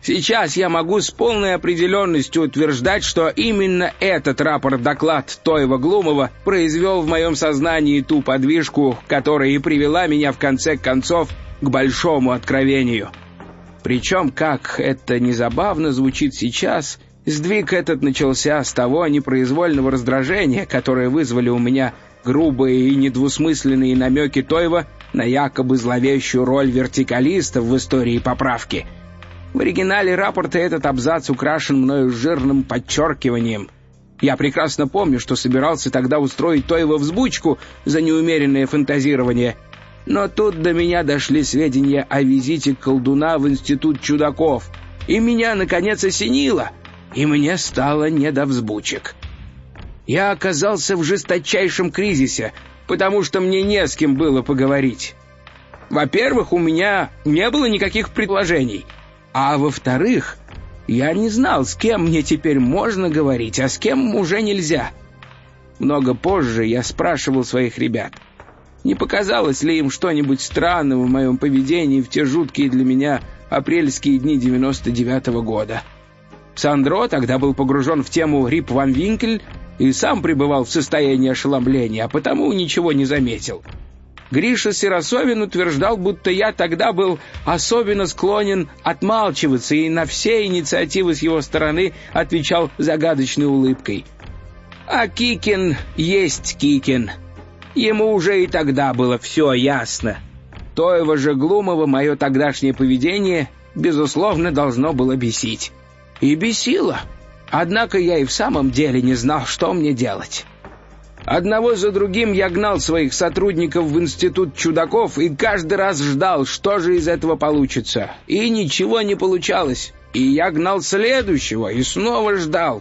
Сейчас я могу с полной определенностью утверждать, что именно этот рапорт-доклад Тойва-Глумова произвел в моем сознании ту подвижку, которая и привела меня в конце концов к большому откровению. Причем, как это незабавно звучит сейчас, сдвиг этот начался с того непроизвольного раздражения, которое вызвали у меня грубые и недвусмысленные намеки Тойва на якобы зловещую роль вертикалистов в истории поправки. В оригинале рапорта этот абзац украшен мною жирным подчеркиванием. Я прекрасно помню, что собирался тогда устроить Тойва взбучку за неумеренное фантазирование, но тут до меня дошли сведения о визите колдуна в Институт чудаков, и меня, наконец, осенило, и мне стало не до взбучек. Я оказался в жесточайшем кризисе, потому что мне не с кем было поговорить. Во-первых, у меня не было никаких предложений, а во-вторых, я не знал, с кем мне теперь можно говорить, а с кем уже нельзя. Много позже я спрашивал своих ребят, не показалось ли им что-нибудь странного в моем поведении в те жуткие для меня апрельские дни 99-го года. Сандро тогда был погружен в тему Рип Ван Винкель и сам пребывал в состоянии ошеломления, а потому ничего не заметил. Гриша Сиросовин утверждал, будто я тогда был особенно склонен отмалчиваться и на все инициативы с его стороны отвечал загадочной улыбкой. А Кикин есть Кикин. Ему уже и тогда было все ясно. Тойва же Глумова мое тогдашнее поведение, безусловно, должно было бесить. И бесило. Однако я и в самом деле не знал, что мне делать. Одного за другим я гнал своих сотрудников в Институт чудаков и каждый раз ждал, что же из этого получится. И ничего не получалось. И я гнал следующего и снова ждал.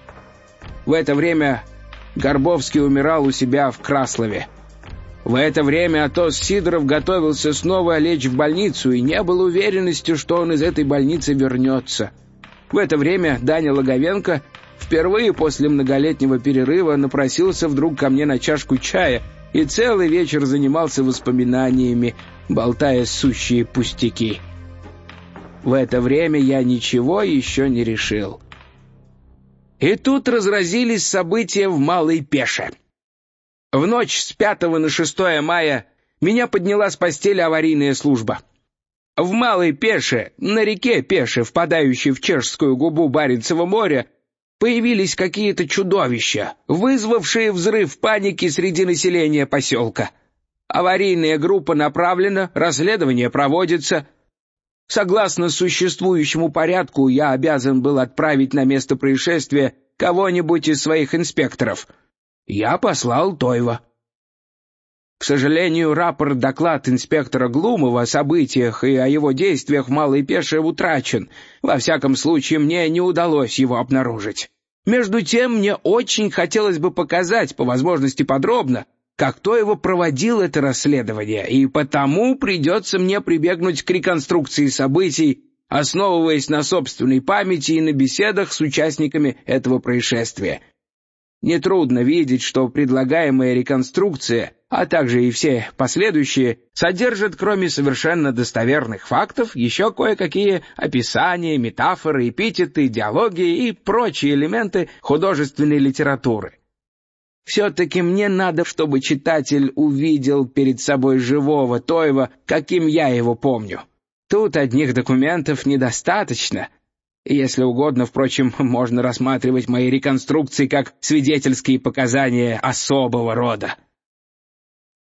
В это время Горбовский умирал у себя в Краслове. В это время Атос Сидоров готовился снова лечь в больницу, и не было уверенности, что он из этой больницы вернется. В это время Даня Логовенко впервые после многолетнего перерыва напросился вдруг ко мне на чашку чая и целый вечер занимался воспоминаниями, болтая сущие пустяки. В это время я ничего еще не решил. И тут разразились события в Малой Пеше. В ночь с 5 на 6 мая меня подняла с постели аварийная служба. В Малой Пеше, на реке Пеше, впадающей в Чешскую губу Баренцева моря, появились какие-то чудовища, вызвавшие взрыв паники среди населения поселка. Аварийная группа направлена, расследование проводится. Согласно существующему порядку, я обязан был отправить на место происшествия кого-нибудь из своих инспекторов. Я послал Тойва. К сожалению, рапорт-доклад инспектора Глумова о событиях и о его действиях в Малой Пеше утрачен. Во всяком случае, мне не удалось его обнаружить. Между тем, мне очень хотелось бы показать, по возможности подробно, как Тойва проводил это расследование, и потому придется мне прибегнуть к реконструкции событий, основываясь на собственной памяти и на беседах с участниками этого происшествия. Нетрудно видеть, что предлагаемая реконструкция, а также и все последующие, содержат, кроме совершенно достоверных фактов, еще кое-какие описания, метафоры, эпитеты, диалоги и прочие элементы художественной литературы. Все-таки мне надо, чтобы читатель увидел перед собой живого Тойва, каким я его помню. Тут одних документов недостаточно. Если угодно, впрочем, можно рассматривать мои реконструкции как свидетельские показания особого рода.